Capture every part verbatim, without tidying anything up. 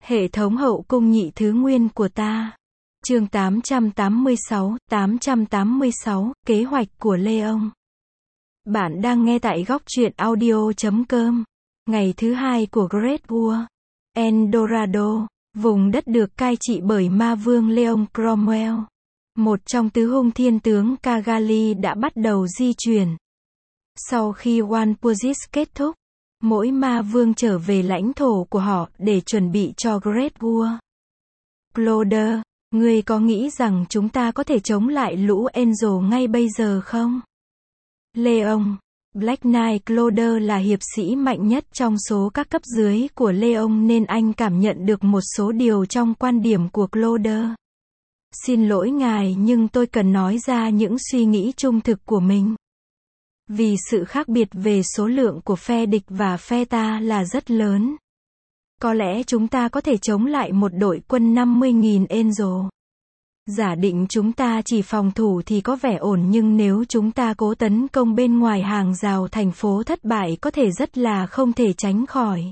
Hệ thống hậu cung nhị thứ nguyên của ta. Chương tám trăm tám mươi sáu, tám trăm tám mươi sáu, kế hoạch của Leon. Bạn đang nghe tại góc truyện audio chấm com. Ngày thứ hai của Great War. Eldorado, vùng đất được cai trị bởi ma vương Leon Cromwell. Một trong tứ hung thiên tướng Cagali đã bắt đầu di chuyển. Sau khi One Purchase kết thúc, mỗi ma vương trở về lãnh thổ của họ để chuẩn bị cho Great War. Claude, ngươi có nghĩ rằng chúng ta có thể chống lại lũ Angel ngay bây giờ không? Leon, Black Knight Claude là hiệp sĩ mạnh nhất trong số các cấp dưới của Leon nên anh cảm nhận được một số điều trong quan điểm của Claude. Xin lỗi ngài nhưng tôi cần nói ra những suy nghĩ trung thực của mình. Vì sự khác biệt về số lượng của phe địch và phe ta là rất lớn. Có lẽ chúng ta có thể chống lại một đội quân năm mươi nghìn Angel. Giả định chúng ta chỉ phòng thủ thì có vẻ ổn nhưng nếu chúng ta cố tấn công bên ngoài hàng rào thành phố thất bại có thể rất là không thể tránh khỏi.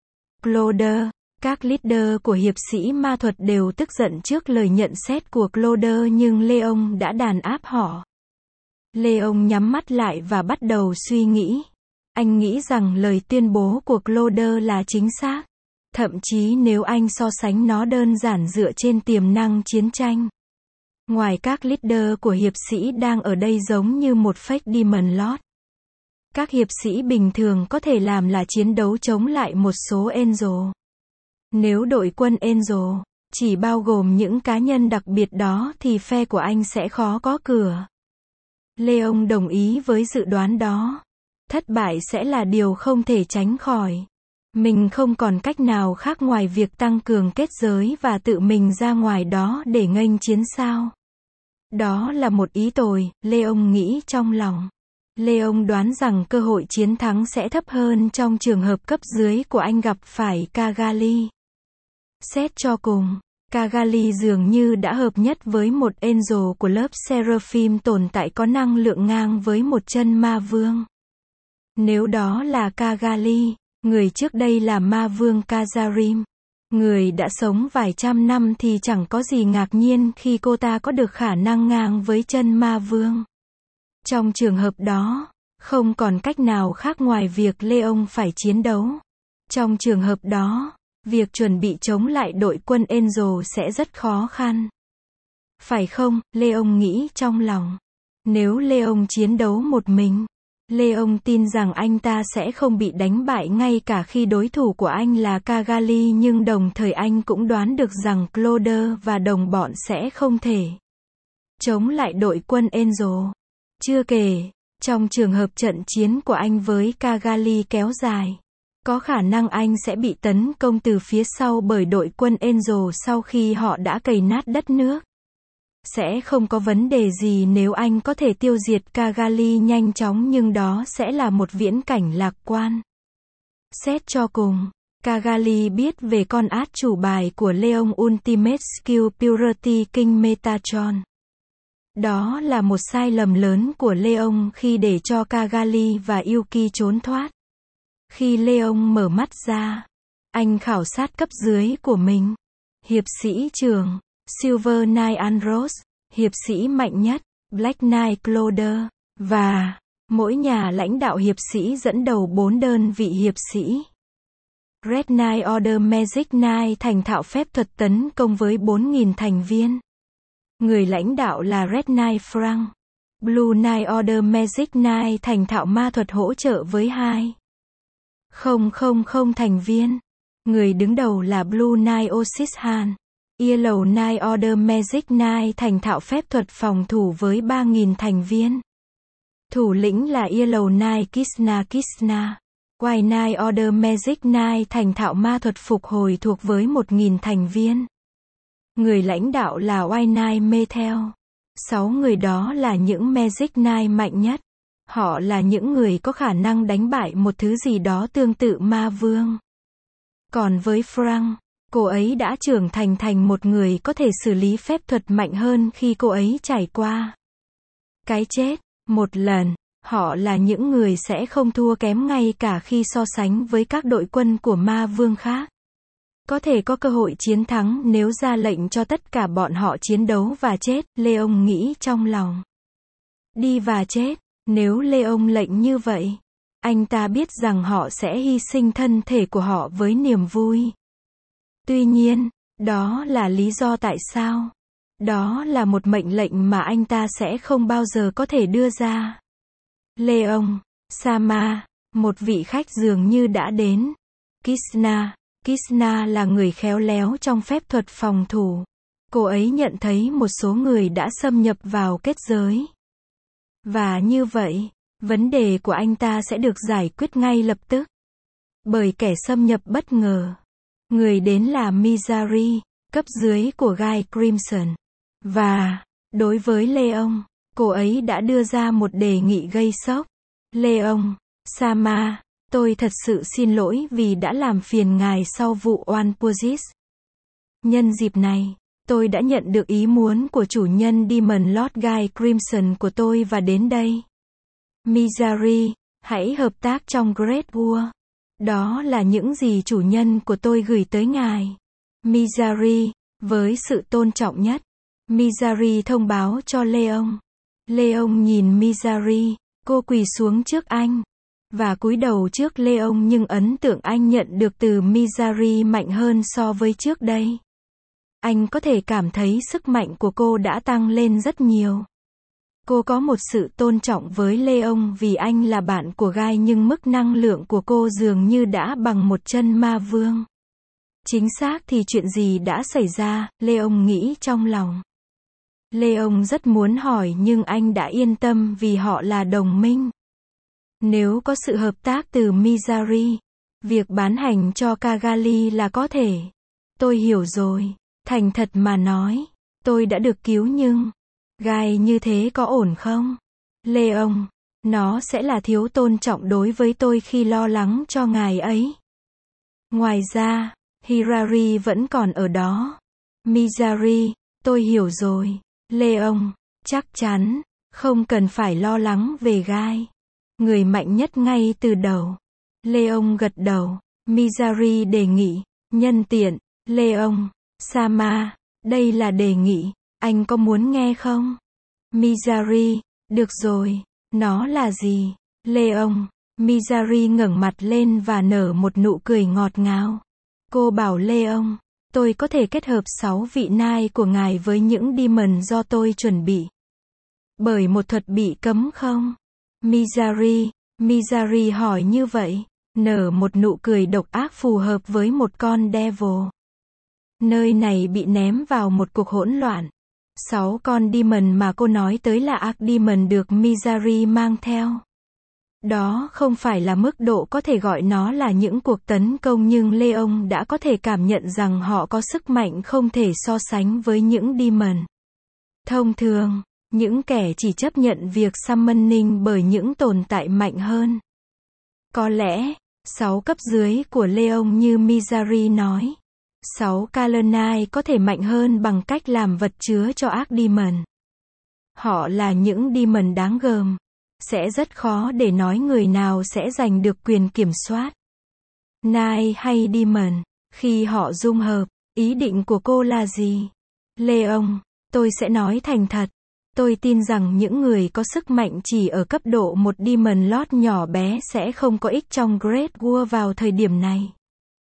Claude, các leader của hiệp sĩ ma thuật đều tức giận trước lời nhận xét của Claude nhưng Leon đã đàn áp họ. Leon nhắm mắt lại và bắt đầu suy nghĩ. Anh nghĩ rằng lời tuyên bố của Claude là chính xác. Thậm chí nếu anh so sánh nó đơn giản dựa trên tiềm năng chiến tranh. Ngoài các leader của hiệp sĩ đang ở đây giống như một fake Demon Lord. Các hiệp sĩ bình thường có thể làm là chiến đấu chống lại một số Angel. Nếu đội quân Angel chỉ bao gồm những cá nhân đặc biệt đó thì phe của anh sẽ khó có cửa. Leon đồng ý với dự đoán đó. Thất bại sẽ là điều không thể tránh khỏi. Mình không còn cách nào khác ngoài việc tăng cường kết giới và tự mình ra ngoài đó để nghênh chiến sao. Đó là một ý tồi, Leon nghĩ trong lòng. Leon đoán rằng cơ hội chiến thắng sẽ thấp hơn trong trường hợp cấp dưới của anh gặp phải Cagali. Xét cho cùng, Cagali dường như đã hợp nhất với một Angel của lớp Seraphim tồn tại có năng lượng ngang với một chân ma vương. Nếu đó là Cagali, người trước đây là ma vương Kazarim, người đã sống vài trăm năm thì chẳng có gì ngạc nhiên khi cô ta có được khả năng ngang với chân ma vương. Trong trường hợp đó, không còn cách nào khác ngoài việc Leon phải chiến đấu. Trong trường hợp đó, việc chuẩn bị chống lại đội quân Angel sẽ rất khó khăn. Phải không, Leon nghĩ trong lòng. Nếu Leon chiến đấu một mình, Leon tin rằng anh ta sẽ không bị đánh bại ngay cả khi đối thủ của anh là Cagali nhưng đồng thời anh cũng đoán được rằng Claude và đồng bọn sẽ không thể chống lại đội quân Angel. Chưa kể, trong trường hợp trận chiến của anh với Cagali kéo dài, có khả năng anh sẽ bị tấn công từ phía sau bởi đội quân Angel sau khi họ đã cày nát đất nước. Sẽ không có vấn đề gì nếu anh có thể tiêu diệt Cagali nhanh chóng nhưng đó sẽ là một viễn cảnh lạc quan. Xét cho cùng, Cagali biết về con át chủ bài của Leon Ultimate Skill Purity King Metatron. Đó là một sai lầm lớn của Leon khi để cho Cagali và Yuki trốn thoát. Khi Leon mở mắt ra, anh khảo sát cấp dưới của mình. Hiệp sĩ trưởng, Silver Knight Andros, hiệp sĩ mạnh nhất, Black Knight Claude, và mỗi nhà lãnh đạo hiệp sĩ dẫn đầu bốn đơn vị hiệp sĩ. Red Knight Order Magic Knight thành thạo phép thuật tấn công với bốn nghìn thành viên. Người lãnh đạo là Red Knight Frank. Blue Knight Order Magic Knight thành thạo ma thuật hỗ trợ với hai nghìn thành viên. Người đứng đầu là Blue Knight Osishan. Yellow Knight Order Magic Knight thành thạo phép thuật phòng thủ với ba nghìn thành viên. Thủ lĩnh là Yellow Knight Krishna Krishna. White Knight Order Magic Knight thành thạo ma thuật phục hồi thuộc với một nghìn thành viên. Người lãnh đạo là White Knight Metel. Sáu người đó là những Magic Knight mạnh nhất. Họ là những người có khả năng đánh bại một thứ gì đó tương tự ma vương. Còn với Frank, cô ấy đã trưởng thành thành một người có thể xử lý phép thuật mạnh hơn khi cô ấy trải qua cái chết một lần. Họ là những người sẽ không thua kém ngay cả khi so sánh với các đội quân của ma vương khác. Có thể có cơ hội chiến thắng nếu ra lệnh cho tất cả bọn họ chiến đấu và chết, Leon nghĩ trong lòng. Đi và chết, nếu Leon lệnh như vậy, anh ta biết rằng họ sẽ hy sinh thân thể của họ với niềm vui. Tuy nhiên, đó là lý do tại sao. Đó là một mệnh lệnh mà anh ta sẽ không bao giờ có thể đưa ra. Leon, Sama, một vị khách dường như đã đến. Krishna, Krishna là người khéo léo trong phép thuật phòng thủ. Cô ấy nhận thấy một số người đã xâm nhập vào kết giới. Và như vậy, vấn đề của anh ta sẽ được giải quyết ngay lập tức. Bởi kẻ xâm nhập bất ngờ. Người đến là Mizari, cấp dưới của Guy Crimson. Và, đối với Leon, cô ấy đã đưa ra một đề nghị gây sốc. Leon, Sama, tôi thật sự xin lỗi vì đã làm phiền ngài sau vụ One Purchase. Nhân dịp này, tôi đã nhận được ý muốn của chủ nhân Demon Lord Guy Crimson của tôi và đến đây. Mizari, hãy hợp tác trong Great War. Đó là những gì chủ nhân của tôi gửi tới ngài. Mizari, với sự tôn trọng nhất, Mizari thông báo cho Leon. Leon nhìn Mizari, cô quỳ xuống trước anh. Và cúi đầu trước Leon nhưng ấn tượng anh nhận được từ Mizari mạnh hơn so với trước đây. Anh có thể cảm thấy sức mạnh của cô đã tăng lên rất nhiều. Cô có một sự tôn trọng với Leon vì anh là bạn của Guy nhưng mức năng lượng của cô dường như đã bằng một chân ma vương. Chính xác thì chuyện gì đã xảy ra, Leon nghĩ trong lòng. Leon rất muốn hỏi nhưng anh đã yên tâm vì họ là đồng minh. Nếu có sự hợp tác từ Mizari, việc bán hành cho Cagali là có thể. Tôi hiểu rồi, thành thật mà nói, tôi đã được cứu nhưng, Guy như thế có ổn không? Leon, nó sẽ là thiếu tôn trọng đối với tôi khi lo lắng cho ngài ấy. Ngoài ra, Hirari vẫn còn ở đó. Mizari, tôi hiểu rồi. Leon, chắc chắn, không cần phải lo lắng về Guy. Người mạnh nhất ngay từ đầu. Leon gật đầu. Mizari đề nghị. Nhân tiện, Leon, Sama, đây là đề nghị. Anh có muốn nghe không? Mizari, được rồi. Nó là gì? Leon, Mizari ngẩng mặt lên và nở một nụ cười ngọt ngào. Cô bảo Leon, tôi có thể kết hợp sáu vị nai của ngài với những demon do tôi chuẩn bị. Bởi một thuật bị cấm không? Mizari, Mizari hỏi như vậy, nở một nụ cười độc ác phù hợp với một con devil. Nơi này bị ném vào một cuộc hỗn loạn. Sáu con demon mà cô nói tới là Archdemon được Mizari mang theo. Đó không phải là mức độ có thể gọi nó là những cuộc tấn công nhưng Leon đã có thể cảm nhận rằng họ có sức mạnh không thể so sánh với những demon. Thông thường, những kẻ chỉ chấp nhận việc summoning bởi những tồn tại mạnh hơn. Có lẽ, sáu cấp dưới của Leon như Mizari nói. Sáu Kalonai có thể mạnh hơn bằng cách làm vật chứa cho Archdemon. Họ là những demon đáng gờm. Sẽ rất khó để nói người nào sẽ giành được quyền kiểm soát. Nai hay demon, khi họ dung hợp, ý định của cô là gì? Leon, tôi sẽ nói thành thật. Tôi tin rằng những người có sức mạnh chỉ ở cấp độ một demon lord nhỏ bé sẽ không có ích trong Great War vào thời điểm này.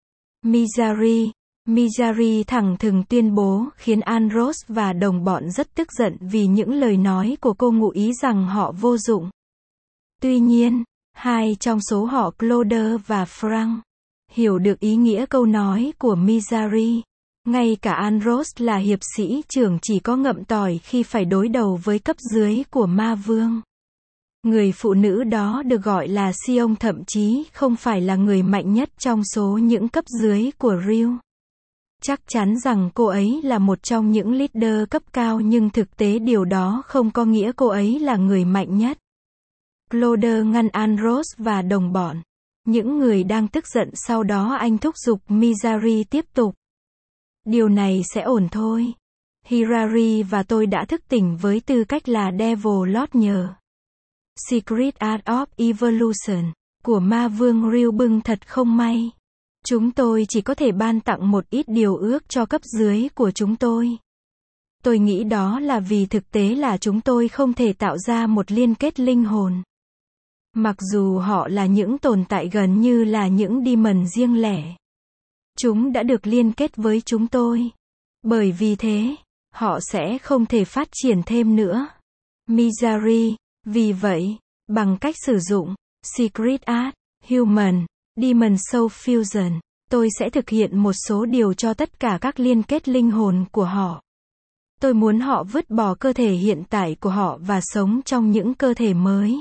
Mizari, Mizari thẳng thừng tuyên bố khiến Andros và đồng bọn rất tức giận vì những lời nói của cô ngụ ý rằng họ vô dụng. Tuy nhiên, hai trong số họ Claude và Frank hiểu được ý nghĩa câu nói của Mizari. Ngay cả Andros là hiệp sĩ trưởng chỉ có ngậm tỏi khi phải đối đầu với cấp dưới của ma vương. Người phụ nữ đó được gọi là Sion thậm chí không phải là người mạnh nhất trong số những cấp dưới của Ryu. Chắc chắn rằng cô ấy là một trong những leader cấp cao nhưng thực tế điều đó không có nghĩa cô ấy là người mạnh nhất. Claude ngăn Andros và đồng bọn. Những người đang tức giận sau đó anh thúc giục Mizari tiếp tục. Điều này sẽ ổn thôi. Hirari và tôi đã thức tỉnh với tư cách là Devil Lord nhờ Secret Art of Evolution của ma vương Ryu bưng thật không may. Chúng tôi chỉ có thể ban tặng một ít điều ước cho cấp dưới của chúng tôi. Tôi nghĩ đó là vì thực tế là chúng tôi không thể tạo ra một liên kết linh hồn. Mặc dù họ là những tồn tại gần như là những demon riêng lẻ. Chúng đã được liên kết với chúng tôi. Bởi vì thế, họ sẽ không thể phát triển thêm nữa. Mizari, vì vậy, bằng cách sử dụng Secret Art, Human, Demon Soul Fusion, tôi sẽ thực hiện một số điều cho tất cả các liên kết linh hồn của họ. Tôi muốn họ vứt bỏ cơ thể hiện tại của họ và sống trong những cơ thể mới.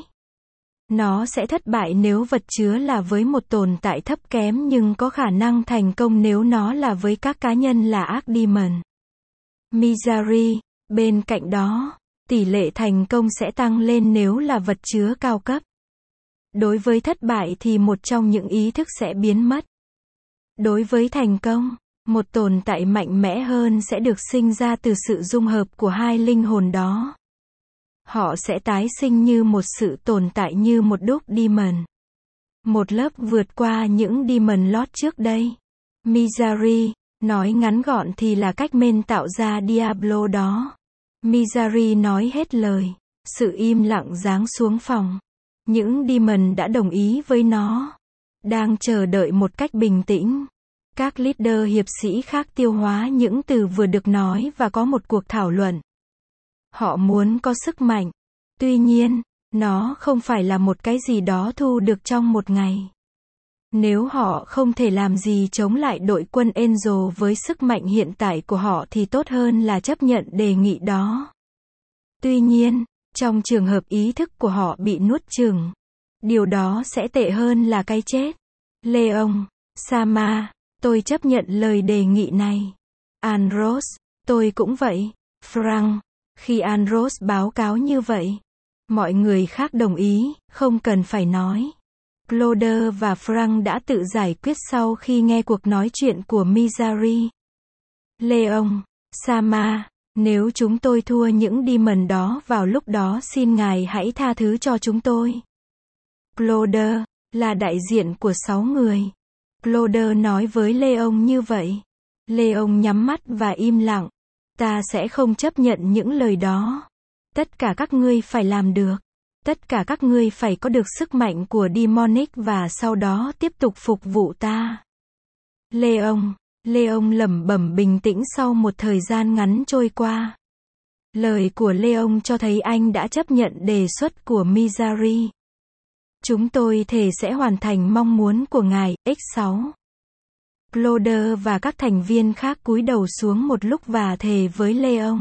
Nó sẽ thất bại nếu vật chứa là với một tồn tại thấp kém nhưng có khả năng thành công nếu nó là với các cá nhân là ác demon. Mizari, bên cạnh đó, tỷ lệ thành công sẽ tăng lên nếu là vật chứa cao cấp. Đối với thất bại thì một trong những ý thức sẽ biến mất. Đối với thành công, một tồn tại mạnh mẽ hơn sẽ được sinh ra từ sự dung hợp của hai linh hồn đó. Họ sẽ tái sinh như một sự tồn tại như một đúc demon. Một lớp vượt qua những demon lót trước đây. Mizari, nói ngắn gọn thì là cách men tạo ra Diablo đó. Mizari nói hết lời. Sự im lặng giáng xuống phòng. Những demon đã đồng ý với nó. Đang chờ đợi một cách bình tĩnh. Các leader hiệp sĩ khác tiêu hóa những từ vừa được nói và có một cuộc thảo luận. Họ muốn có sức mạnh. Tuy nhiên, nó không phải là một cái gì đó thu được trong một ngày. Nếu họ không thể làm gì chống lại đội quân Angel với sức mạnh hiện tại của họ thì tốt hơn là chấp nhận đề nghị đó. Tuy nhiên, trong trường hợp ý thức của họ bị nuốt chửng, điều đó sẽ tệ hơn là cái chết. Leon, Sama, tôi chấp nhận lời đề nghị này. Andros, tôi cũng vậy. Frank, khi Andros báo cáo như vậy, mọi người khác đồng ý, không cần phải nói. Claude và Frank đã tự giải quyết sau khi nghe cuộc nói chuyện của Mizari. Leon, Sama, nếu chúng tôi thua những demon đó vào lúc đó xin ngài hãy tha thứ cho chúng tôi. Claude, là đại diện của sáu người. Claude nói với Leon như vậy. Leon nhắm mắt và im lặng. Ta sẽ không chấp nhận những lời đó. Tất cả các ngươi phải làm được. Tất cả các ngươi phải có được sức mạnh của demonic và sau đó tiếp tục phục vụ ta. Leon, Leon lẩm bẩm bình tĩnh sau một thời gian ngắn trôi qua. Lời của Leon cho thấy anh đã chấp nhận đề xuất của Mizari. Chúng tôi thề sẽ hoàn thành mong muốn của ngài, ích sáu. Claude và các thành viên khác cúi đầu xuống một lúc và thề với Leon.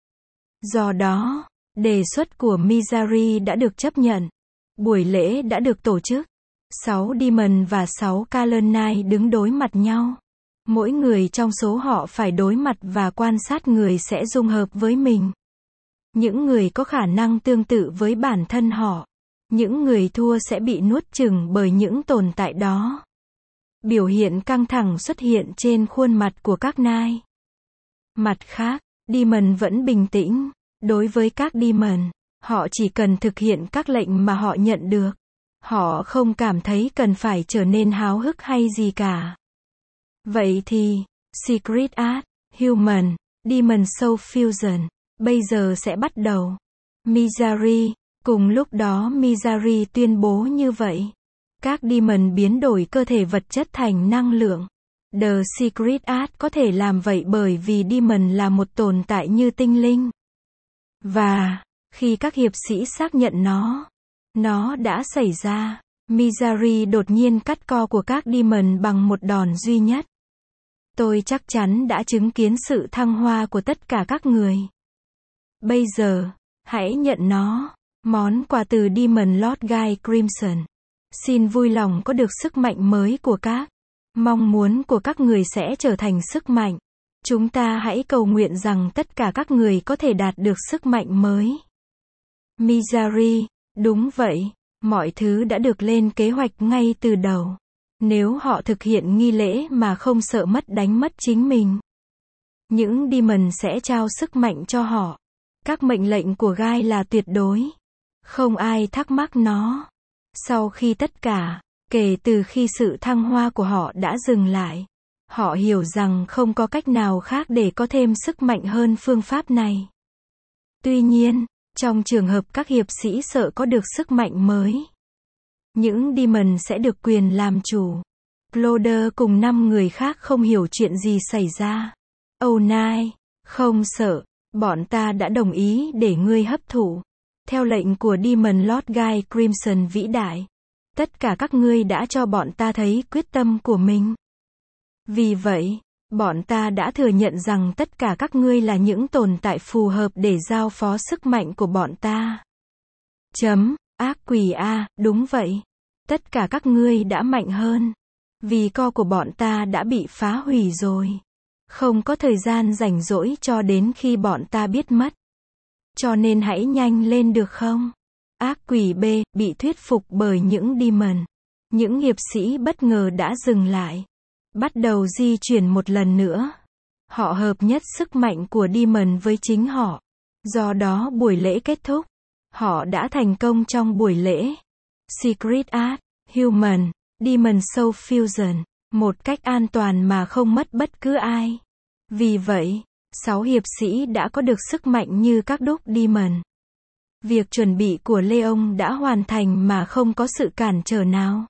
Do đó, đề xuất của Mizari đã được chấp nhận. Buổi lễ đã được tổ chức. Sáu demon và sáu Kalonai đứng đối mặt nhau. Mỗi người trong số họ phải đối mặt và quan sát người sẽ dung hợp với mình. Những người có khả năng tương tự với bản thân họ. Những người thua sẽ bị nuốt chửng bởi những tồn tại đó. Biểu hiện căng thẳng xuất hiện trên khuôn mặt của các nai. Mặt khác, demon vẫn bình tĩnh. Đối với các demon, họ chỉ cần thực hiện các lệnh mà họ nhận được. Họ không cảm thấy cần phải trở nên háo hức hay gì cả. Vậy thì, Secret Art, Human, Demon Soul Fusion, bây giờ sẽ bắt đầu. Mizari, cùng lúc đó Mizari tuyên bố như vậy. Các demon biến đổi cơ thể vật chất thành năng lượng. The Secret Art có thể làm vậy bởi vì demon là một tồn tại như tinh linh. Và, khi các hiệp sĩ xác nhận nó, nó đã xảy ra. Mizari đột nhiên cắt co của các demon bằng một đòn duy nhất. Tôi chắc chắn đã chứng kiến sự thăng hoa của tất cả các người. Bây giờ, hãy nhận nó. Món quà từ Demon Lord Guy Crimson. Xin vui lòng có được sức mạnh mới của các. Mong muốn của các người sẽ trở thành sức mạnh. Chúng ta hãy cầu nguyện rằng tất cả các người có thể đạt được sức mạnh mới. Mizari, đúng vậy, mọi thứ đã được lên kế hoạch ngay từ đầu. Nếu họ thực hiện nghi lễ mà không sợ mất đánh mất chính mình, những demon sẽ trao sức mạnh cho họ. Các mệnh lệnh của Guy là tuyệt đối. Không ai thắc mắc nó. Sau khi tất cả, Kể từ khi sự thăng hoa của họ đã dừng lại, họ hiểu rằng không có cách nào khác để có thêm sức mạnh hơn phương pháp này. Tuy nhiên, trong trường hợp các hiệp sĩ sợ có được sức mạnh mới, những demon sẽ được quyền làm chủ. Cloder cùng năm người khác không hiểu chuyện gì xảy ra. Oh nai, không sợ, bọn ta đã đồng ý để ngươi hấp thụ. Theo lệnh của Demon Lord Guy Crimson vĩ đại, tất cả các ngươi đã cho bọn ta thấy quyết tâm của mình. Vì vậy, bọn ta đã thừa nhận rằng tất cả các ngươi là những tồn tại phù hợp để giao phó sức mạnh của bọn ta. Chấm, ác quỷ a, đúng vậy. Tất cả các ngươi đã mạnh hơn. Vì co của bọn ta đã bị phá hủy rồi. Không có thời gian rảnh rỗi cho đến khi bọn ta biết mất. Cho nên hãy nhanh lên được không? Ác quỷ B, bị thuyết phục bởi những demon. Những hiệp sĩ bất ngờ đã dừng lại. Bắt đầu di chuyển một lần nữa. Họ hợp nhất sức mạnh của demon với chính họ. Do đó buổi lễ kết thúc. Họ đã thành công trong buổi lễ. Secret Art, Human, Demon Soul Fusion. Một cách an toàn mà không mất bất cứ ai. Vì vậy, sáu hiệp sĩ đã có được sức mạnh như các đúc demon. Việc chuẩn bị của Leon đã hoàn thành mà không có sự cản trở nào.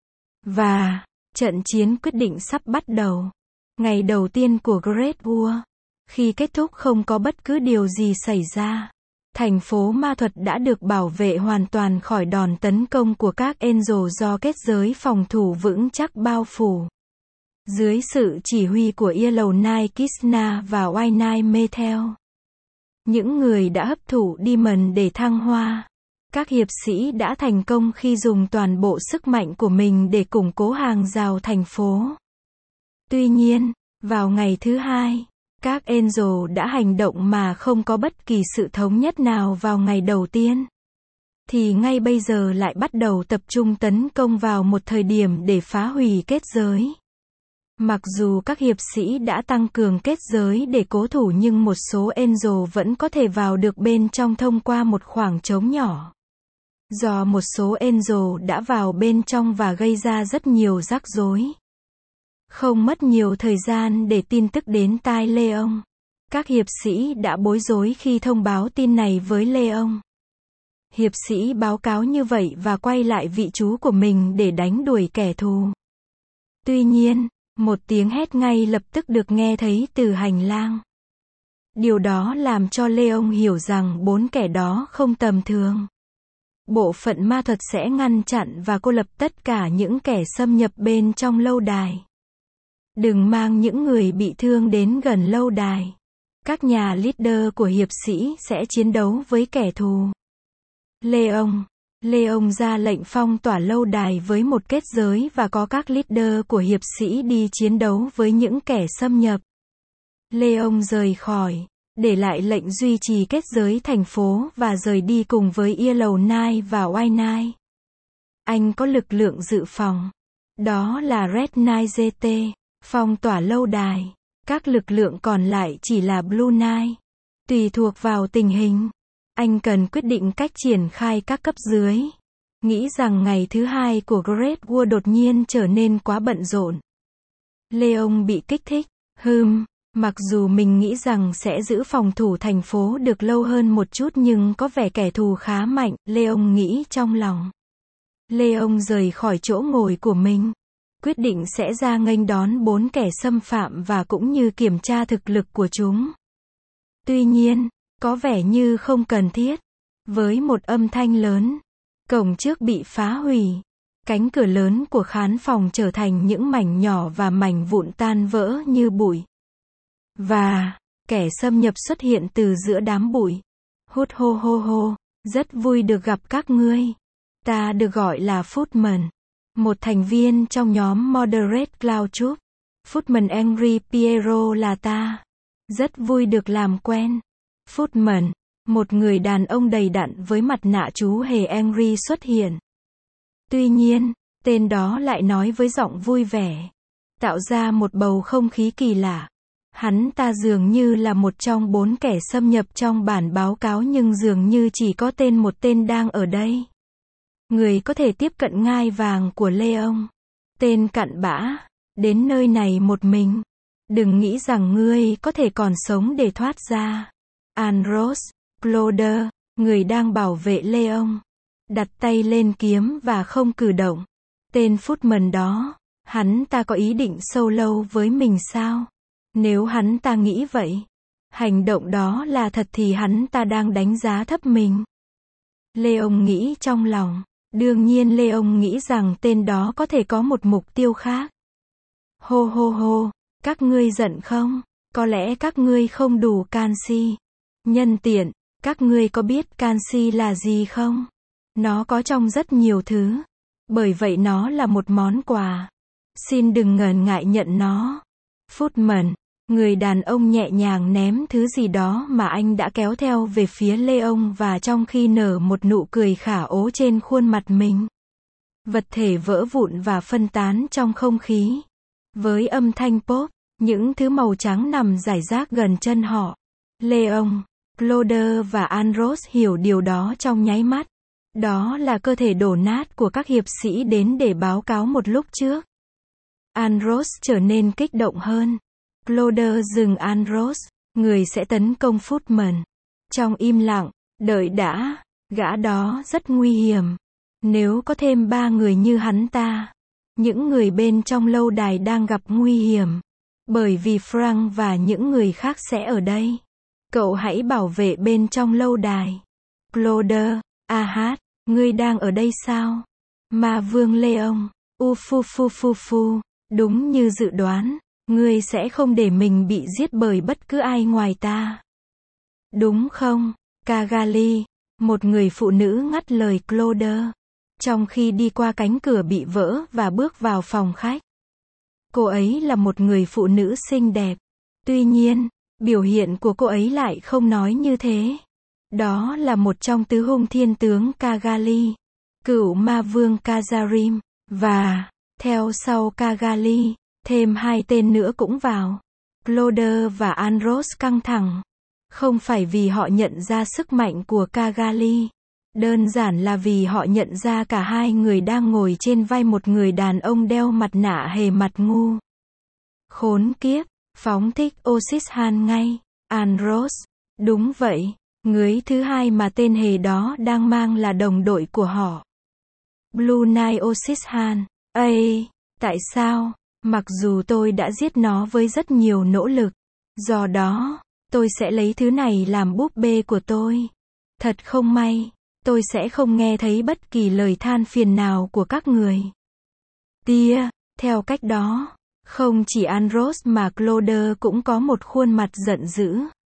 Và, trận chiến quyết định sắp bắt đầu. Ngày đầu tiên của Great War. Khi kết thúc không có bất cứ điều gì xảy ra. Thành phố ma thuật đã được bảo vệ hoàn toàn khỏi đòn tấn công của các Angel do kết giới phòng thủ vững chắc bao phủ. Dưới sự chỉ huy của Yellowknife Kishna và White Metal. Những người đã hấp thụ demon để thăng hoa. Các hiệp sĩ đã thành công khi dùng toàn bộ sức mạnh của mình để củng cố hàng rào thành phố. Tuy nhiên, vào ngày thứ hai, các Angel đã hành động mà không có bất kỳ sự thống nhất nào vào ngày đầu tiên. Thì ngay bây giờ lại bắt đầu tập trung tấn công vào một thời điểm để phá hủy kết giới. Mặc dù các hiệp sĩ đã tăng cường kết giới để cố thủ nhưng một số Angel vẫn có thể vào được bên trong thông qua một khoảng trống nhỏ. Do một số Angel đã vào bên trong và gây ra rất nhiều rắc rối. Không mất nhiều thời gian để tin tức đến tai Leon. Các hiệp sĩ đã bối rối khi thông báo tin này với Leon. Hiệp sĩ báo cáo như vậy và quay lại vị trí của mình để đánh đuổi kẻ thù. Tuy nhiên, một tiếng hét ngay lập tức được nghe thấy từ hành lang. Điều đó làm cho Leon hiểu rằng bốn kẻ đó không tầm thường. Bộ phận ma thuật sẽ ngăn chặn và cô lập tất cả những kẻ xâm nhập bên trong lâu đài. Đừng mang những người bị thương đến gần lâu đài. Các nhà leader của hiệp sĩ sẽ chiến đấu với kẻ thù. Leon, Leon ra lệnh phong tỏa lâu đài với một kết giới và có các leader của hiệp sĩ đi chiến đấu với những kẻ xâm nhập. Leon rời khỏi, để lại lệnh duy trì kết giới thành phố và rời đi cùng với Yellowknife và White. Anh có lực lượng dự phòng. Đó là Red Knight giê tê, phong tỏa lâu đài. Các lực lượng còn lại chỉ là Blue Knight. Tùy thuộc vào tình hình, anh cần quyết định cách triển khai các cấp dưới. Nghĩ rằng ngày thứ hai của Great War đột nhiên trở nên quá bận rộn. Leon bị kích thích. Hừm, mặc dù mình nghĩ rằng sẽ giữ phòng thủ thành phố được lâu hơn một chút nhưng có vẻ kẻ thù khá mạnh, Leon nghĩ trong lòng. Leon rời khỏi chỗ ngồi của mình. Quyết định sẽ ra nghênh đón bốn kẻ xâm phạm và cũng như kiểm tra thực lực của chúng. Tuy nhiên, có vẻ như không cần thiết. Với một âm thanh lớn, cổng trước bị phá hủy. Cánh cửa lớn của khán phòng trở thành những mảnh nhỏ và mảnh vụn tan vỡ như bụi. Và, kẻ xâm nhập xuất hiện từ giữa đám bụi. Hút hô hô hô, rất vui được gặp các ngươi. Ta được gọi là Footman. Một thành viên trong nhóm Moderate Cloud Troop. Footman Angry Piero là ta. Rất vui được làm quen. Footman, một người đàn ông đầy đặn với mặt nạ chú hề Angry xuất hiện. Tuy nhiên, tên đó lại nói với giọng vui vẻ, tạo ra một bầu không khí kỳ lạ. Hắn ta dường như là một trong bốn kẻ xâm nhập trong bản báo cáo nhưng dường như chỉ có tên một tên đang ở đây. người có thể tiếp cận ngai vàng của Leon. Tên cặn bã, đến nơi này một mình. Đừng nghĩ rằng ngươi có thể còn sống để thoát ra. Andros, Claude, người đang bảo vệ Leon, đặt tay lên kiếm và không cử động. Tên Footman đó, hắn ta có ý định sâu lâu với mình sao? Nếu hắn ta nghĩ vậy, hành động đó là thật thì hắn ta đang đánh giá thấp mình. Leon nghĩ trong lòng. Đương nhiên Leon nghĩ rằng tên đó có thể có một mục tiêu khác. Hô hô hô, các ngươi giận không? Có lẽ các ngươi không đủ canxi. Nhân tiện, các ngươi có biết canxi là gì không? Nó có trong rất nhiều thứ. Bởi vậy nó là một món quà. Xin đừng ngần ngại nhận nó. Footman, người đàn ông nhẹ nhàng ném thứ gì đó mà anh đã kéo theo về phía Leon và trong khi nở một nụ cười khả ố trên khuôn mặt mình. Vật thể vỡ vụn và phân tán trong không khí. Với âm thanh pop, những thứ màu trắng nằm rải rác gần chân họ. Leon, Claude và Andros hiểu điều đó trong nháy mắt. Đó là cơ thể đổ nát của các hiệp sĩ đến để báo cáo một lúc trước. Andros trở nên kích động hơn. Claude dừng Andros, người sẽ tấn công Footman. Trong im lặng, đợi đã, gã đó rất nguy hiểm. Nếu có thêm ba người như hắn ta, những người bên trong lâu đài đang gặp nguy hiểm. Bởi vì Frank và những người khác sẽ ở đây. Cậu hãy bảo vệ bên trong lâu đài. Claude, Ahad, ngươi đang ở đây sao? Ma vương Leon, ufu fu fu fu, đúng như dự đoán. Ngươi sẽ không để mình bị giết bởi bất cứ ai ngoài ta. Đúng không, Cagali? Một người phụ nữ ngắt lời Claude. Trong khi đi qua cánh cửa bị vỡ và bước vào phòng khách. Cô ấy là một người phụ nữ xinh đẹp. Tuy nhiên, biểu hiện của cô ấy lại không nói như thế. Đó là một trong tứ hung thiên tướng Cagali. Cựu ma vương Kazarim. Và, theo sau Cagali, thêm hai tên nữa cũng vào. Claude và Andros căng thẳng. Không phải vì họ nhận ra sức mạnh của Cagali. Đơn giản là vì họ nhận ra cả hai người đang ngồi trên vai một người đàn ông đeo mặt nạ hề mặt ngu. Khốn kiếp, phóng thích Osishan ngay. Andros, đúng vậy, người thứ hai mà tên hề đó đang mang là đồng đội của họ. Blue Knight Osishan. Ây, tại sao? Mặc dù tôi đã giết nó với rất nhiều nỗ lực. Do đó, tôi sẽ lấy thứ này làm búp bê của tôi. Thật không may, tôi sẽ không nghe thấy bất kỳ lời than phiền nào của các người. Tia, theo cách đó, không chỉ Andros mà Claude cũng có một khuôn mặt giận dữ.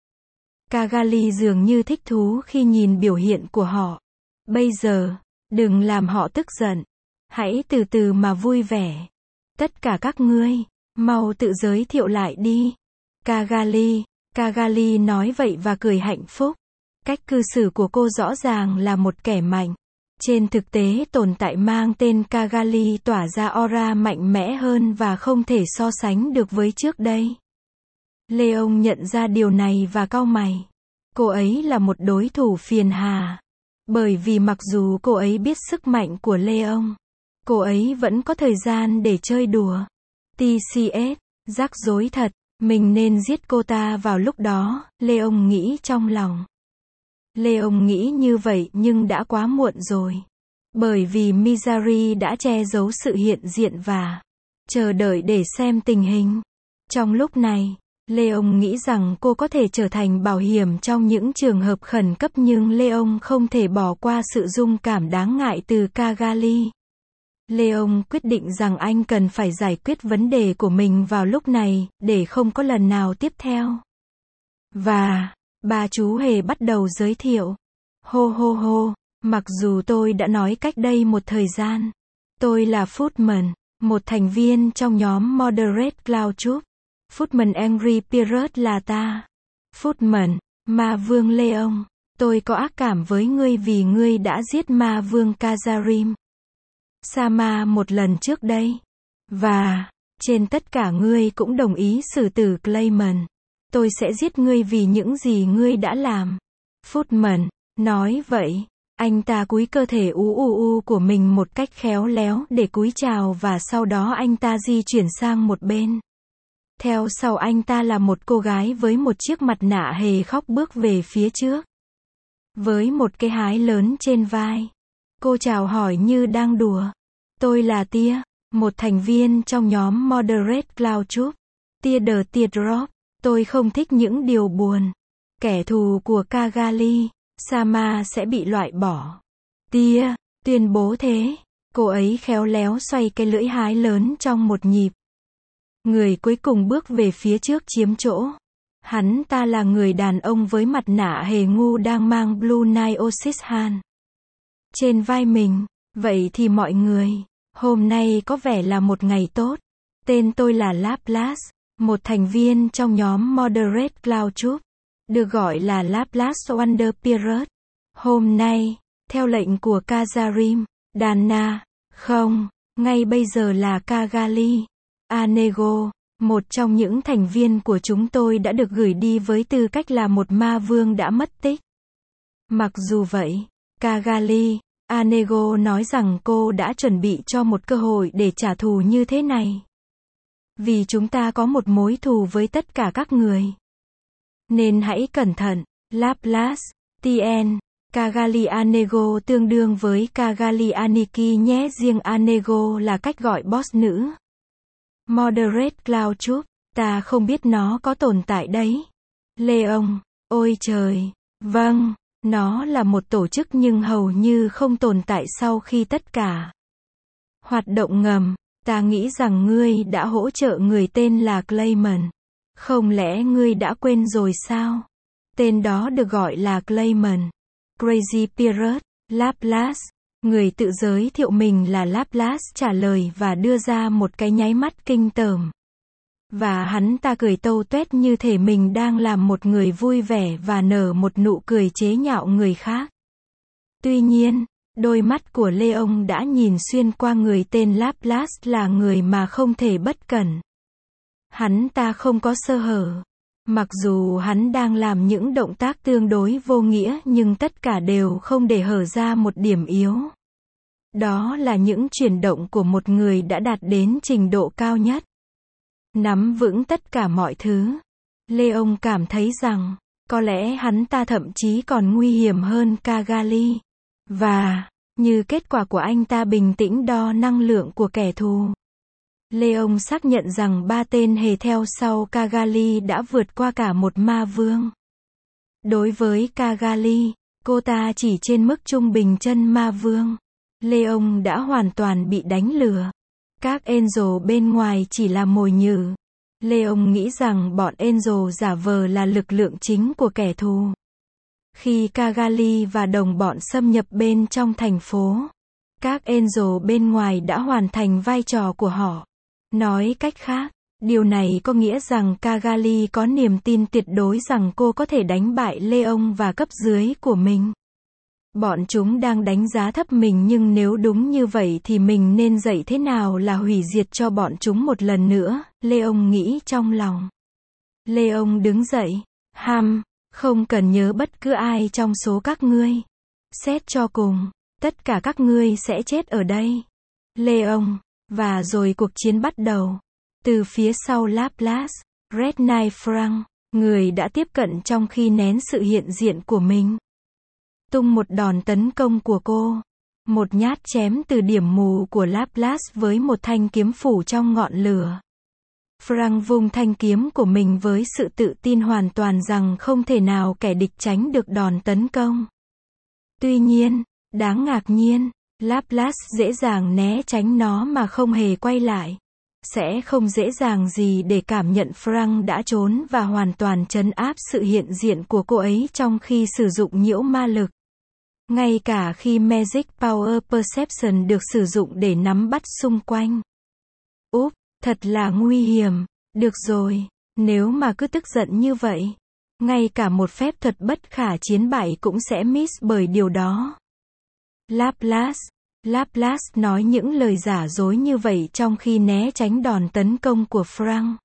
Cagali dường như thích thú khi nhìn biểu hiện của họ. Bây giờ, đừng làm họ tức giận. Hãy từ từ mà vui vẻ. Tất cả các ngươi, mau tự giới thiệu lại đi. Cagali, Cagali nói vậy và cười hạnh phúc. Cách cư xử của cô rõ ràng là một kẻ mạnh. Trên thực tế tồn tại mang tên Cagali tỏa ra aura mạnh mẽ hơn và không thể so sánh được với trước đây. Leon nhận ra điều này và cau mày. Cô ấy là một đối thủ phiền hà. Bởi vì mặc dù cô ấy biết sức mạnh của Leon, cô ấy vẫn có thời gian để chơi đùa. tê xê ét, rắc rối thật, mình nên giết cô ta vào lúc đó, Leon nghĩ trong lòng. Leon nghĩ như vậy nhưng đã quá muộn rồi. Bởi vì Mizari đã che giấu sự hiện diện và chờ đợi để xem tình hình. Trong lúc này, Leon nghĩ rằng cô có thể trở thành bảo hiểm trong những trường hợp khẩn cấp nhưng Leon không thể bỏ qua sự dung cảm đáng ngại từ Cagali. Leon quyết định rằng anh cần phải giải quyết vấn đề của mình vào lúc này, để không có lần nào tiếp theo. Và, bà chú hề bắt đầu giới thiệu. Hô hô hô, mặc dù tôi đã nói cách đây một thời gian. Tôi là Footman, một thành viên trong nhóm Moderate Cloud Troop. Footman Angry Pirate là ta. Footman, ma vương Leon. Tôi có ác cảm với ngươi vì ngươi đã giết ma vương Kazarim Sama một lần trước đây. Và, trên tất cả ngươi cũng đồng ý xử tử Clayman. Tôi sẽ giết ngươi vì những gì ngươi đã làm. Footman nói vậy, Anh ta cúi cơ thể u u u của mình một cách khéo léo để cúi chào và sau đó anh ta di chuyển sang một bên. Theo sau anh ta là một cô gái với một chiếc mặt nạ hề khóc bước về phía trước. Với một cái hái lớn trên vai. Cô chào hỏi như đang đùa. Tôi là Tia, một thành viên trong nhóm Moderate Cloud Troop. Tia the Teardrop. Tôi không thích những điều buồn. Kẻ thù của Cagalli, Sama sẽ bị loại bỏ. Tia, tuyên bố thế. Cô ấy khéo léo xoay cái lưỡi hái lớn trong một nhịp. Người cuối cùng bước về phía trước chiếm chỗ. Hắn ta là người đàn ông với mặt nạ hề ngu đang mang Blue Niosis Han trên vai mình. Vậy thì mọi người, hôm nay có vẻ là một ngày tốt. Tên tôi là Laplace, một thành viên trong nhóm Moderate Cloud Troop, được gọi là Laplace Wonder Pirate. Hôm nay, theo lệnh của Kazarim, Dana, không, ngay bây giờ là Cagalli, Anego, một trong những thành viên của chúng tôi đã được gửi đi với tư cách là một ma vương đã mất tích. Mặc dù vậy, Cagalli, Anego nói rằng cô đã chuẩn bị cho một cơ hội để trả thù như thế này. Vì chúng ta có một mối thù với tất cả các người. Nên hãy cẩn thận. Laplace, Tien, Cagalli Anego tương đương với Cagalli Aniki nhé, riêng Anego là cách gọi boss nữ. Moderate Cloud Troop, ta không biết nó có tồn tại đấy. Leon, ôi trời, vâng, nó là một tổ chức nhưng hầu như không tồn tại sau khi tất cả hoạt động ngầm. Ta nghĩ rằng ngươi đã hỗ trợ người tên là Clayman. Không lẽ ngươi đã quên rồi sao? Tên đó được gọi là Clayman. Crazy Pirate, Laplace. Người tự giới thiệu mình là Laplace trả lời và đưa ra một cái nháy mắt kinh tởm. Và hắn ta cười tâu tuét như thể mình đang làm một người vui vẻ và nở một nụ cười chế nhạo người khác. Tuy nhiên, đôi mắt của Leon đã nhìn xuyên qua người tên Laplace là người mà không thể bất cẩn. Hắn ta không có sơ hở. Mặc dù hắn đang làm những động tác tương đối vô nghĩa nhưng tất cả đều không để hở ra một điểm yếu. Đó là những chuyển động của một người đã đạt đến trình độ cao nhất. Nắm vững tất cả mọi thứ. Leon cảm thấy rằng, có lẽ hắn ta thậm chí còn nguy hiểm hơn Cagalli. Và, như kết quả của anh ta bình tĩnh đo năng lượng của kẻ thù. Leon xác nhận rằng ba tên hề theo sau Cagalli đã vượt qua cả một ma vương. Đối với Cagalli, cô ta chỉ trên mức trung bình chân ma vương. Leon đã hoàn toàn bị đánh lừa. Các Angel bên ngoài chỉ là mồi nhử. Leon nghĩ rằng bọn Angel giả vờ là lực lượng chính của kẻ thù. Khi Cagalli và đồng bọn xâm nhập bên trong thành phố, các Angel bên ngoài đã hoàn thành vai trò của họ. Nói cách khác, điều này có nghĩa rằng Cagalli có niềm tin tuyệt đối rằng cô có thể đánh bại Leon và cấp dưới của mình. Bọn chúng đang đánh giá thấp mình nhưng nếu đúng như vậy thì mình nên dạy thế nào là hủy diệt cho bọn chúng một lần nữa, Leon nghĩ trong lòng. Leon đứng dậy. Ham, không cần nhớ bất cứ ai trong số các ngươi. Xét cho cùng, tất cả các ngươi sẽ chết ở đây. Leon. Và rồi cuộc chiến bắt đầu. Từ phía sau Laplace, Red Knight Frank, người đã tiếp cận trong khi nén sự hiện diện của mình. Tung một đòn tấn công của cô. Một nhát chém từ điểm mù của Laplace với một thanh kiếm phủ trong ngọn lửa. Frank vung thanh kiếm của mình với sự tự tin hoàn toàn rằng không thể nào kẻ địch tránh được đòn tấn công. Tuy nhiên, đáng ngạc nhiên, Laplace dễ dàng né tránh nó mà không hề quay lại. Sẽ không dễ dàng gì để cảm nhận Frank đã trốn và hoàn toàn trấn áp sự hiện diện của cô ấy trong khi sử dụng nhiễu ma lực. Ngay cả khi Magic Power Perception được sử dụng để nắm bắt xung quanh. Úp, thật là nguy hiểm. Được rồi, nếu mà cứ tức giận như vậy, ngay cả một phép thuật bất khả chiến bại cũng sẽ miss bởi điều đó. Laplace. Laplace nói những lời giả dối như vậy trong khi né tránh đòn tấn công của Frank.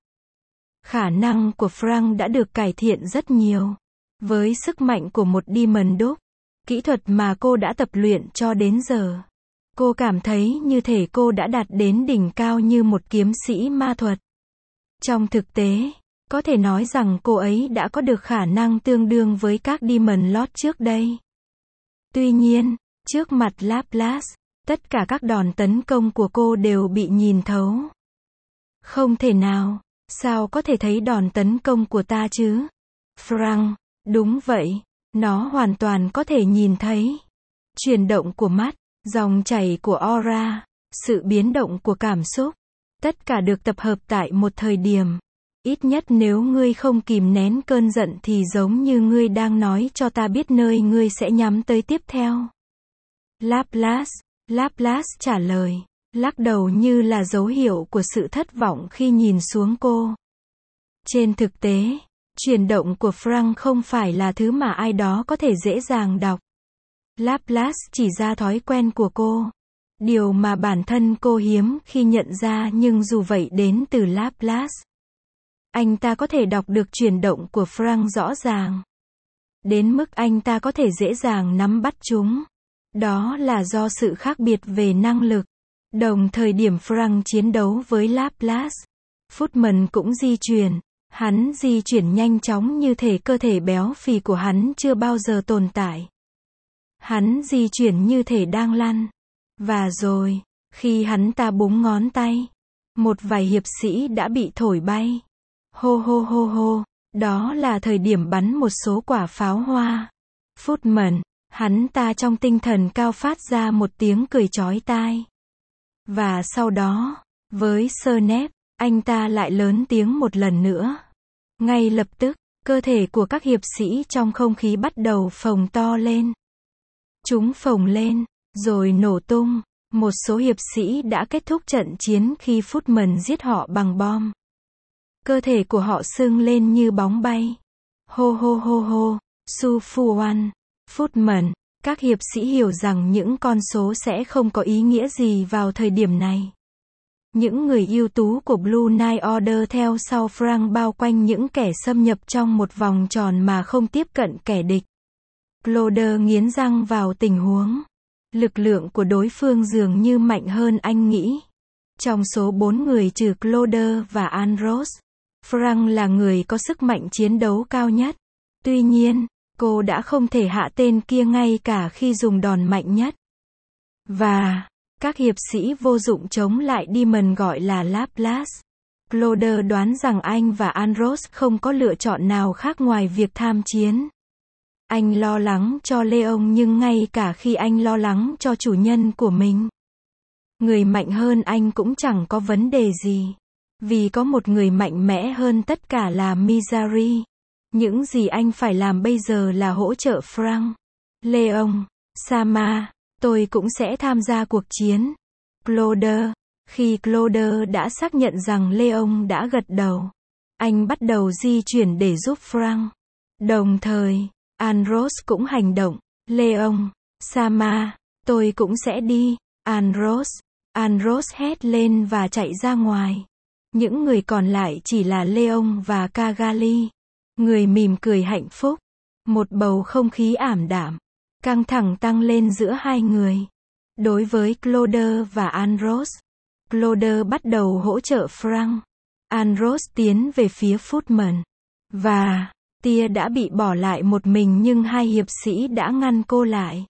Khả năng của Frank đã được cải thiện rất nhiều. Với sức mạnh của một Demon Dog, Kỹ thuật mà cô đã tập luyện cho đến giờ. Cô cảm thấy như thể cô đã đạt đến đỉnh cao như một kiếm sĩ ma thuật. Trong thực tế, có thể nói rằng cô ấy đã có được khả năng tương đương với các Demon Lord trước đây. Tuy nhiên, trước mặt Laplace, tất cả các đòn tấn công của cô đều bị nhìn thấu. Không thể nào, sao có thể thấy đòn tấn công của ta chứ? Frank, đúng vậy, nó hoàn toàn có thể nhìn thấy. Chuyển động của mắt, dòng chảy của aura, sự biến động của cảm xúc, tất cả được tập hợp tại một thời điểm. Ít nhất nếu ngươi không kìm nén cơn giận thì giống như ngươi đang nói cho ta biết nơi ngươi sẽ nhắm tới tiếp theo. Laplace, Laplace trả lời, lắc đầu như là dấu hiệu của sự thất vọng khi nhìn xuống cô. Trên thực tế, chuyển động của Frank không phải là thứ mà ai đó có thể dễ dàng đọc. Laplace chỉ ra thói quen của cô. Điều mà bản thân cô hiếm khi nhận ra nhưng dù vậy đến từ Laplace. Anh ta có thể đọc được chuyển động của Frank rõ ràng. Đến mức anh ta có thể dễ dàng nắm bắt chúng. Đó là do sự khác biệt về năng lực. Đồng thời điểm Frank chiến đấu với Laplace, Footman cũng di chuyển. Hắn di chuyển nhanh chóng như thể cơ thể béo phì của hắn chưa bao giờ tồn tại. Hắn di chuyển như thể đang lăn. Và rồi, khi hắn ta búng ngón tay, một vài hiệp sĩ đã bị thổi bay. Hô hô hô hô, đó là thời điểm bắn một số quả pháo hoa. Footman, hắn ta trong tinh thần cao phát ra một tiếng cười chói tai. Và sau đó, với Snap, anh ta lại lớn tiếng một lần nữa. Ngay lập tức, cơ thể của các hiệp sĩ trong không khí bắt đầu phồng to lên. Chúng phồng lên, rồi nổ tung. Một số hiệp sĩ đã kết thúc trận chiến khi Footman giết họ bằng bom. Cơ thể của họ sưng lên như bóng bay. Hô hô hô hô, Su Fu Wan, Footman, các hiệp sĩ hiểu rằng những con số sẽ không có ý nghĩa gì vào thời điểm này. Những người ưu tú của Blue Knight Order theo sau Frank bao quanh những kẻ xâm nhập trong một vòng tròn mà không tiếp cận kẻ địch. Claude nghiến răng vào tình huống. Lực lượng của đối phương dường như mạnh hơn anh nghĩ. Trong số bốn người trừ Claude và Andros, Frank là người có sức mạnh chiến đấu cao nhất. Tuy nhiên, cô đã không thể hạ tên kia ngay cả khi dùng đòn mạnh nhất. Và, các hiệp sĩ vô dụng chống lại Demon gọi là Laplace. Claude đoán rằng anh và Andros không có lựa chọn nào khác ngoài việc tham chiến. Anh lo lắng cho Leon nhưng ngay cả khi anh lo lắng cho chủ nhân của mình, người mạnh hơn anh cũng chẳng có vấn đề gì. Vì có một người mạnh mẽ hơn tất cả là Mizari. Những gì anh phải làm bây giờ là hỗ trợ Frank. Leon, Sama, tôi cũng sẽ tham gia cuộc chiến. Claude. Khi Claude đã xác nhận rằng Leon đã gật đầu, anh bắt đầu di chuyển để giúp Frank. Đồng thời, Andros cũng hành động. Leon, Sama, tôi cũng sẽ đi. Andros. Andros hét lên và chạy ra ngoài. Những người còn lại chỉ là Leon và Cagali. Người mỉm cười hạnh phúc. Một bầu không khí ảm đạm, căng thẳng tăng lên giữa hai người. Đối với Claude và Andros, Claude bắt đầu hỗ trợ Frank. Andros tiến về phía Footman. Và, Tia đã bị bỏ lại một mình nhưng hai hiệp sĩ đã ngăn cô lại.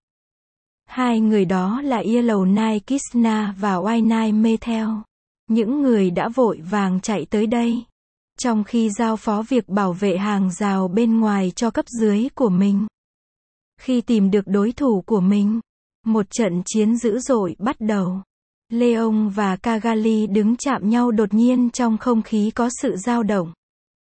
Hai người đó là Yellow Knight Kishna và White Knight Methel. Những người đã vội vàng chạy tới đây. Trong khi giao phó việc bảo vệ hàng rào bên ngoài cho cấp dưới của mình. Khi tìm được đối thủ của mình, một trận chiến dữ dội bắt đầu. Leon và Cagali đứng chạm nhau đột nhiên trong không khí có sự dao động.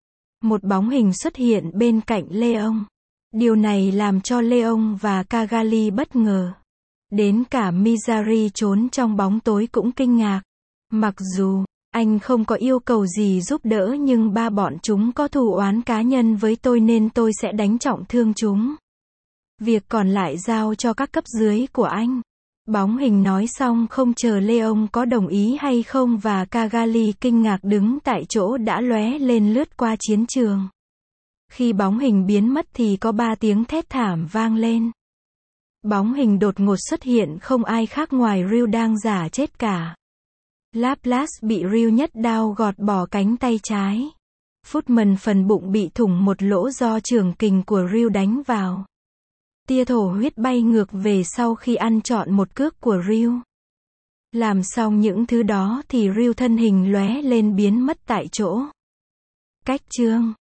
Một bóng hình xuất hiện bên cạnh Leon. Điều này làm cho Leon và Cagali bất ngờ. Đến cả Mizari trốn trong bóng tối cũng kinh ngạc. Mặc dù anh không có yêu cầu gì giúp đỡ nhưng ba bọn chúng có thù oán cá nhân với tôi nên tôi sẽ đánh trọng thương chúng. Việc còn lại giao cho các cấp dưới của anh. Bóng hình nói xong không chờ Leon có đồng ý hay không và Cagali kinh ngạc đứng tại chỗ đã lóe lên lướt qua chiến trường. Khi bóng hình biến mất thì có ba tiếng thét thảm vang lên. Bóng hình đột ngột xuất hiện không ai khác ngoài Ryu đang giả chết cả. Laplace bị Ryu nhất đao gọt bỏ cánh tay trái. Footman phần bụng bị thủng một lỗ do trường kình của Ryu đánh vào. Tia thổ huyết bay ngược về sau khi ăn trọn một cước của Ryu. Làm xong những thứ đó thì Ryu thân hình lóe lên biến mất tại chỗ. Cách chương